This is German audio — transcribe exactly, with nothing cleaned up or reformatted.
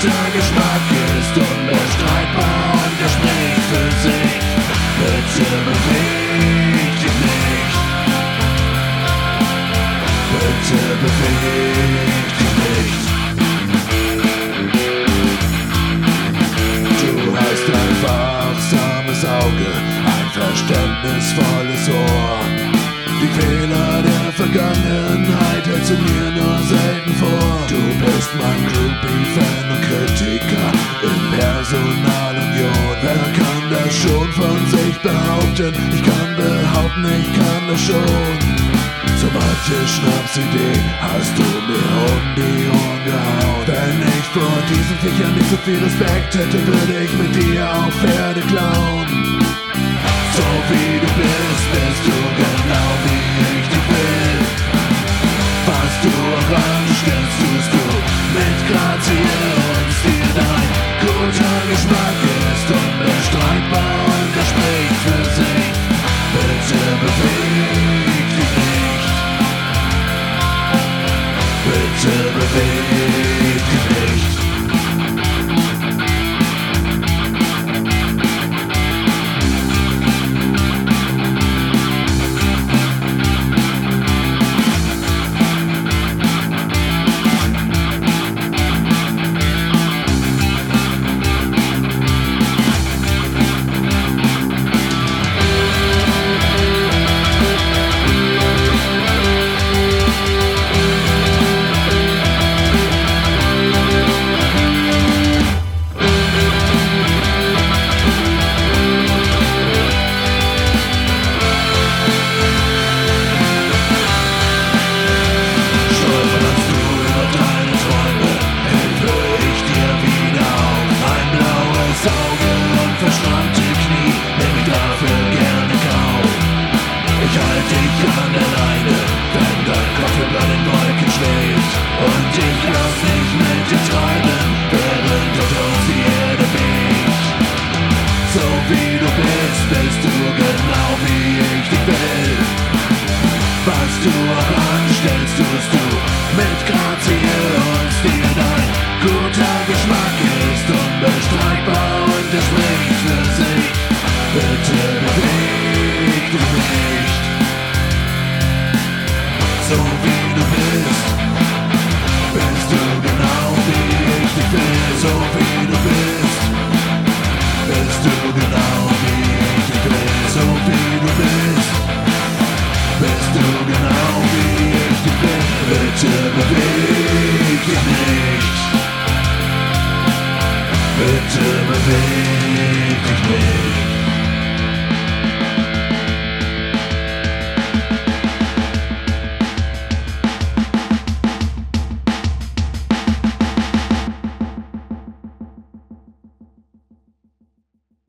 guter Geschmack ist unbestreitbar und er spricht für sich. Bitte beweg dich nicht. Bitte beweg dich nicht. Du hast ein wachsames Auge, ein verständnisvolles Ohr. Die Fehler der Vergangenheit hältst du mir nur selten vor. Du bist mein Groupie, Fan und Kritiker in Personalunion. Wer kann das schon von sich behaupten? Ich kann behaupten, ich kann das schon. So manche Schnapsidee hast du mir um die Ohren gehauen. Wenn ich vor diesen Viechern nicht so viel Respekt hätte, würde ich mit dir auf Pferde klauen. So wie du bist, bist du genau wie ich dich will. Was du auch anstellst, tust du mit Grazie und Stil. Dein guter Geschmack ist unbestreitbar und er spricht für sich. Bitte beweg dich nicht. Bitte beweg dich nicht. Bist du genau wie ich dich will. Was du auch anstellst, tust du mit Grazie und Stil. Dein guter Geschmack ist unbestreitbar und er spricht für sich. Bitte beweg dich nicht. So wie du bist, bist du genau wie ich dich will. So wie du bist, bist du genau wie ich dich will. So wie du bist, bist du genau wie ich dich will. Bitte beweg dich nicht. Bitte beweg dich nicht.